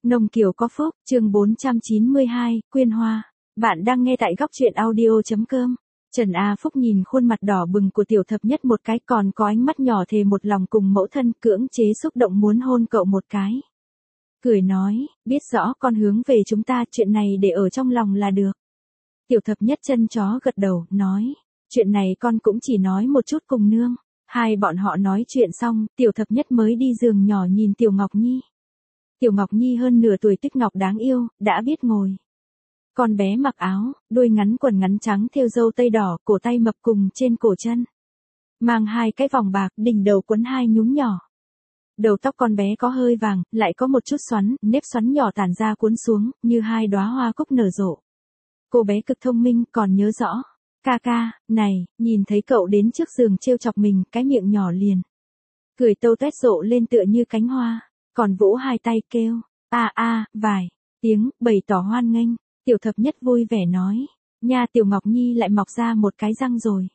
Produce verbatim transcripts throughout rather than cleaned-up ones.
Nông Kiều có phúc, chương bốn trăm chín mươi hai, Quyên Hoa. Bạn đang nghe tại góc truyện audio.com. Trần A Phúc nhìn khuôn mặt đỏ bừng của tiểu thập nhất một cái, còn có ánh mắt nhỏ thề một lòng cùng mẫu thân, cưỡng chế xúc động muốn hôn cậu một cái. Cười nói, biết rõ con hướng về chúng ta, chuyện này để ở trong lòng là được. Tiểu thập nhất chân chó gật đầu, nói, chuyện này con cũng chỉ nói một chút cùng nương. Hai bọn họ nói chuyện xong, tiểu thập nhất mới đi giường nhỏ nhìn Tiểu Ngọc Nhi. Tiểu Ngọc Nhi hơn nửa tuổi tích ngọc đáng yêu, đã biết ngồi. Con bé mặc áo, đuôi ngắn quần ngắn trắng thêu dâu tây đỏ, cổ tay mập cùng trên cổ chân. Mang hai cái vòng bạc, đỉnh đầu quấn hai nhúm nhỏ. Đầu tóc con bé có hơi vàng, lại có một chút xoắn, nếp xoắn nhỏ tản ra cuốn xuống, như hai đóa hoa cúc nở rộ. Cô bé cực thông minh, còn nhớ rõ. Ca ca, này, nhìn thấy cậu đến trước giường trêu chọc mình, cái miệng nhỏ liền. Cười tâu tuét rộ lên tựa như cánh hoa. Còn vỗ hai tay kêu, a a, vài tiếng, bày tỏ hoan nghênh. Tiểu thập nhất vui vẻ nói, nha Tiểu Ngọc Nhi lại mọc ra một cái răng rồi.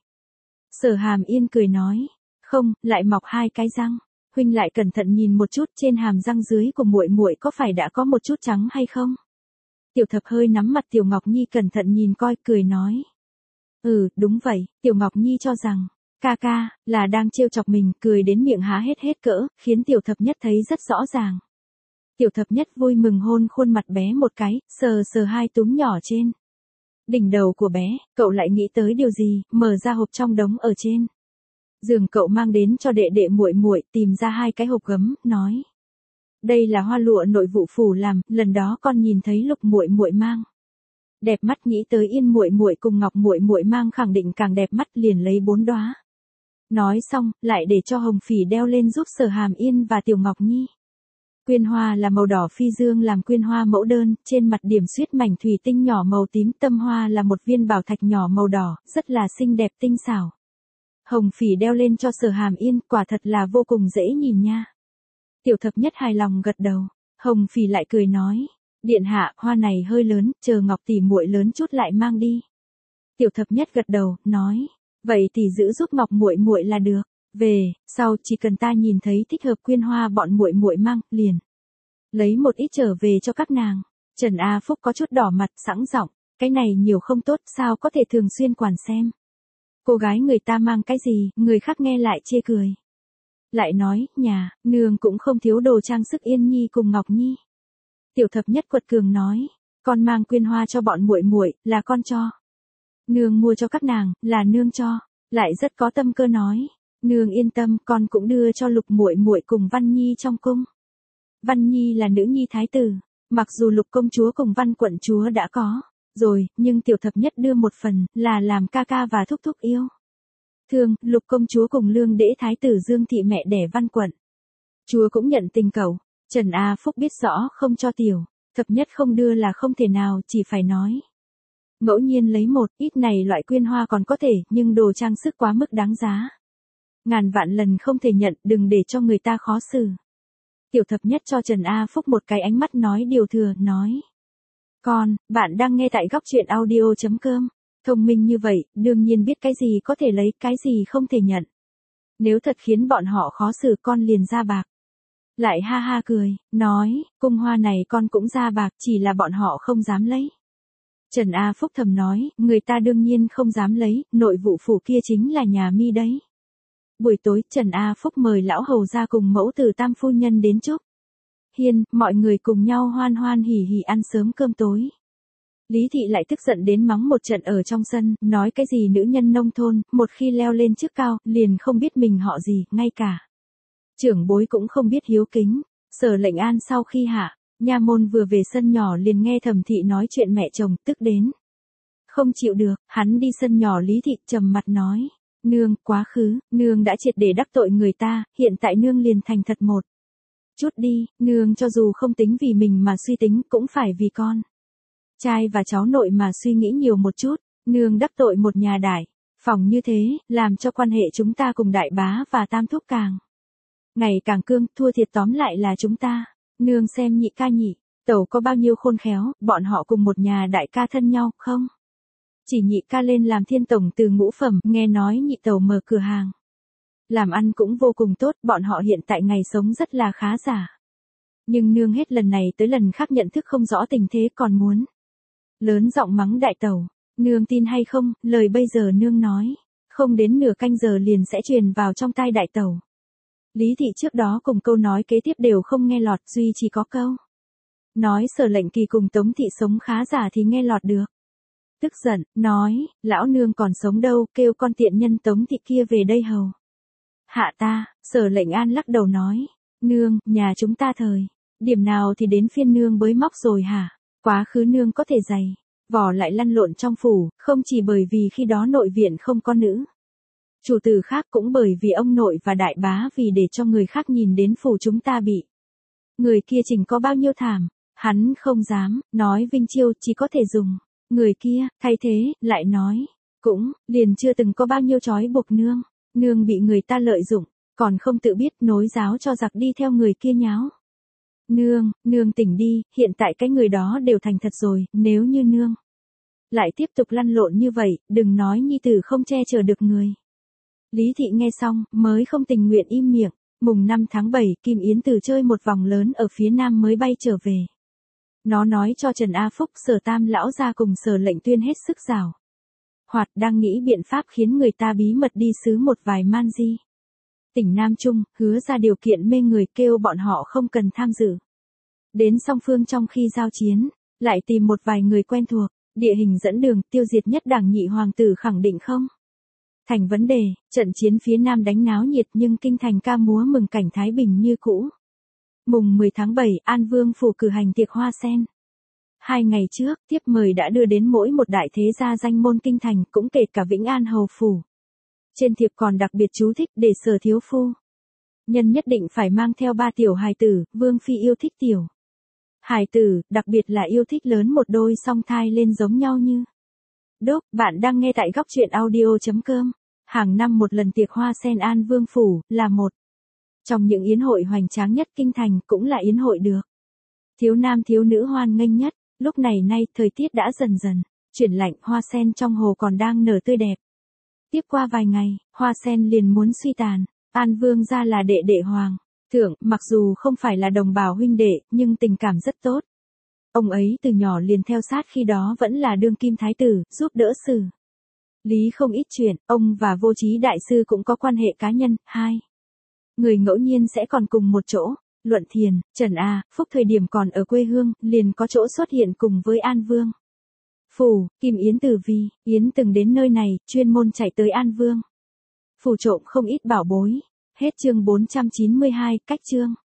Sở Hàm Yên cười nói, không, lại mọc hai cái răng. Huynh lại cẩn thận nhìn một chút, trên hàm răng dưới của muội muội có phải đã có một chút trắng hay không? Tiểu thập hơi nắm mặt Tiểu Ngọc Nhi cẩn thận nhìn coi, cười nói, ừ, đúng vậy. Tiểu Ngọc Nhi cho rằng ca ca là đang trêu chọc mình, cười đến miệng há hết hết cỡ, khiến tiểu thập nhất thấy rất rõ ràng. Tiểu thập nhất vui mừng hôn khuôn mặt bé một cái, sờ sờ hai túm nhỏ trên đỉnh đầu của bé. Cậu lại nghĩ tới điều gì, mở ra hộp trong đống ở trên giường cậu mang đến cho đệ đệ muội muội, tìm ra hai cái hộp gấm, nói, đây là hoa lụa nội vụ phủ làm, lần đó con nhìn thấy Lục muội muội mang đẹp mắt, nghĩ tới Yên muội muội cùng Ngọc muội muội mang khẳng định càng đẹp mắt, liền lấy bốn đóa. Nói xong, lại để cho Hồng Phỉ đeo lên giúp Sở Hàm Yên và Tiểu Ngọc Nhi. Quyên hoa là màu đỏ phi dương làm quyên hoa mẫu đơn, trên mặt điểm xuyết mảnh thủy tinh nhỏ màu tím, tâm hoa là một viên bảo thạch nhỏ màu đỏ, rất là xinh đẹp tinh xảo. Hồng Phỉ đeo lên cho Sở Hàm Yên, quả thật là vô cùng dễ nhìn nha. Tiểu thập nhất hài lòng gật đầu. Hồng Phỉ lại cười nói, điện hạ, hoa này hơi lớn, chờ Ngọc tỷ muội lớn chút lại mang đi. Tiểu thập nhất gật đầu, nói, vậy thì giữ giúp Ngọc muội muội là được. Về sau chỉ cần ta nhìn thấy thích hợp quyên hoa bọn muội muội mang, liền lấy một ít trở về cho các nàng. Trần A Phúc có chút đỏ mặt, sẵn giọng, cái này nhiều không tốt, sao có thể thường xuyên quản xem. Cô gái người ta mang cái gì, người khác nghe lại chê cười. Lại nói, nhà nương cũng không thiếu đồ trang sức Yên Nhi cùng Ngọc Nhi. Tiểu thập nhất quật cường nói, con mang quyên hoa cho bọn muội muội, là con cho. Nương mua cho các nàng, là nương cho. Lại rất có tâm cơ nói, nương yên tâm, con cũng đưa cho Lục muội muội cùng Văn Nhi trong cung. Văn Nhi là nữ nhi thái tử, mặc dù Lục công chúa cùng Văn quận chúa đã có rồi, nhưng tiểu thập nhất đưa một phần, là làm ca ca và thúc thúc yêu thương. Lục công chúa cùng lương đễ thái tử Dương thị mẹ đẻ Văn quận chúa cũng nhận tình cậu. Trần A Phúc biết rõ không cho tiểu thập nhất không đưa là không thể nào, chỉ phải nói, ngẫu nhiên lấy một ít này loại quyên hoa còn có thể, nhưng đồ trang sức quá mức đáng giá, ngàn vạn lần không thể nhận, đừng để cho người ta khó xử. Tiểu thập nhất cho Trần A Phúc một cái ánh mắt nói điều thừa, nói, con, bạn đang nghe tại góc truyện audio.com. Thông minh như vậy, đương nhiên biết cái gì có thể lấy, cái gì không thể nhận. Nếu thật khiến bọn họ khó xử, con liền ra bạc. Lại ha ha cười, nói, cung hoa này con cũng ra bạc, chỉ là bọn họ không dám lấy. Trần A Phúc thầm nói, người ta đương nhiên không dám lấy, nội vụ phủ kia chính là nhà mi đấy. Buổi tối, Trần A Phúc mời lão hầu ra cùng mẫu tử tam phu nhân đến chúc hiên, mọi người cùng nhau hoan hoan hỉ hỉ ăn sớm cơm tối. Lý thị lại tức giận đến mắng một trận ở trong sân, nói cái gì nữ nhân nông thôn, một khi leo lên chức cao, liền không biết mình họ gì, ngay cả trưởng bối cũng không biết hiếu kính. Sở Lệnh An sau khi hạ nha môn vừa về sân nhỏ liền nghe Thẩm thị nói chuyện mẹ chồng, tức đến không chịu được, hắn đi sân nhỏ Lý thị trầm mặt nói, nương, quá khứ, nương đã triệt để đắc tội người ta, hiện tại nương liền thành thật một chút đi, nương cho dù không tính vì mình mà suy tính, cũng phải vì con trai và cháu nội mà suy nghĩ nhiều một chút. Nương đắc tội một nhà đại phòng như thế, làm cho quan hệ chúng ta cùng đại bá và tam thúc càng ngày càng cương, thua thiệt tóm lại là chúng ta. Nương xem nhị ca nhị tẩu có bao nhiêu khôn khéo, bọn họ cùng một nhà đại ca thân nhau, không chỉ nhị ca lên làm thiên tổng từ ngũ phẩm, nghe nói nhị tẩu mở cửa hàng làm ăn cũng vô cùng tốt, bọn họ hiện tại ngày sống rất là khá giả. Nhưng nương hết lần này tới lần khác nhận thức không rõ tình thế còn muốn lớn giọng mắng đại tẩu. Nương tin hay không, lời bây giờ nương nói, không đến nửa canh giờ liền sẽ truyền vào trong tai đại tẩu. Lý thị trước đó cùng câu nói kế tiếp đều không nghe lọt, duy chỉ có câu nói Sở Lệnh Kỳ cùng Tống thị sống khá giả thì nghe lọt được. Tức giận, nói, lão nương còn sống đâu, kêu con tiện nhân Tống thị kia về đây hầu hạ ta. Sở Lệnh An lắc đầu nói, nương, nhà chúng ta thời điểm nào thì đến phiên nương bới móc rồi hả? Quá khứ nương có thể dày vò lại lăn lộn trong phủ, không chỉ bởi vì khi đó nội viện không có nữ chủ tử khác, cũng bởi vì ông nội và đại bá vì để cho người khác nhìn đến phủ chúng ta bị người kia chỉnh có bao nhiêu thảm, hắn không dám nói Vinh Chiêu, chỉ có thể dùng người kia thay thế, lại nói, cũng liền chưa từng có bao nhiêu trói buộc nương, nương bị người ta lợi dụng, còn không tự biết nối giáo cho giặc đi theo người kia nháo. Nương, nương tỉnh đi, hiện tại cái người đó đều thành thật rồi, nếu như nương lại tiếp tục lăn lộn như vậy, đừng nói nhi tử không che chở được người. Lý thị nghe xong, mới không tình nguyện im miệng. Mùng năm tháng bảy, Kim Yến Từ chơi một vòng lớn ở phía nam mới bay trở về. Nó nói cho Trần A Phúc, Sở Tam lão gia cùng Sở Lệnh Tuyên hết sức giảo hoạt đang nghĩ biện pháp khiến người ta bí mật đi xứ một vài man di tỉnh Nam Trung, hứa ra điều kiện mê người, kêu bọn họ không cần tham dự đến song phương trong khi giao chiến, lại tìm một vài người quen thuộc, địa hình dẫn đường, tiêu diệt nhất đảng nhị hoàng tử khẳng định không thành vấn đề. Trận chiến phía nam đánh náo nhiệt nhưng kinh thành ca múa mừng cảnh thái bình như cũ. Mùng mười tháng bảy, An Vương phủ cử hành tiệc hoa sen. Hai ngày trước, tiếp mời đã đưa đến mỗi một đại thế gia danh môn kinh thành, cũng kể cả Vĩnh An hầu phủ. Trên thiệp còn đặc biệt chú thích để Sở thiếu phu nhân nhất định phải mang theo ba tiểu hài tử, Vương phi yêu thích tiểu hài tử, đặc biệt là yêu thích lớn một đôi song thai lên giống nhau như đúc. Bạn đang nghe tại góc truyện audio chấm com. Hàng năm một lần tiệc hoa sen An Vương phủ là một trong những yến hội hoành tráng nhất kinh thành, cũng là yến hội được thiếu nam thiếu nữ hoan nghênh nhất. Lúc này nay, thời tiết đã dần dần chuyển lạnh, hoa sen trong hồ còn đang nở tươi đẹp. Tiếp qua vài ngày, hoa sen liền muốn suy tàn. An Vương gia là đệ đệ hoàng thượng, mặc dù không phải là đồng bào huynh đệ, nhưng tình cảm rất tốt. Ông ấy từ nhỏ liền theo sát, khi đó vẫn là đương kim thái tử, giúp đỡ xử lý không ít chuyện. Ông và Vô Trí đại sư cũng có quan hệ cá nhân, hai người ngẫu nhiên sẽ còn cùng một chỗ luận thiền. Trần A Phúc thời điểm còn ở quê hương, liền có chỗ xuất hiện cùng với An Vương phủ. Kim Yến Từ vì Yến từng đến nơi này, chuyên môn chạy tới An Vương phủ trộm không ít bảo bối. Hết chương bốn trăm chín mươi hai, cách chương.